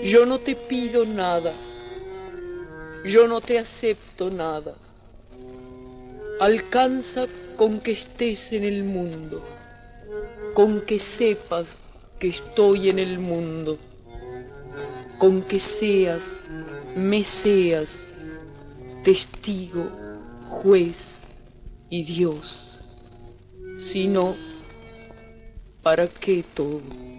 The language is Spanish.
Yo no te pido nada, yo no te acepto nada. Alcanza con que estés en el mundo, con que sepas que estoy en el mundo, con que seas, me seas, testigo, juez y Dios. Si no, ¿para qué todo?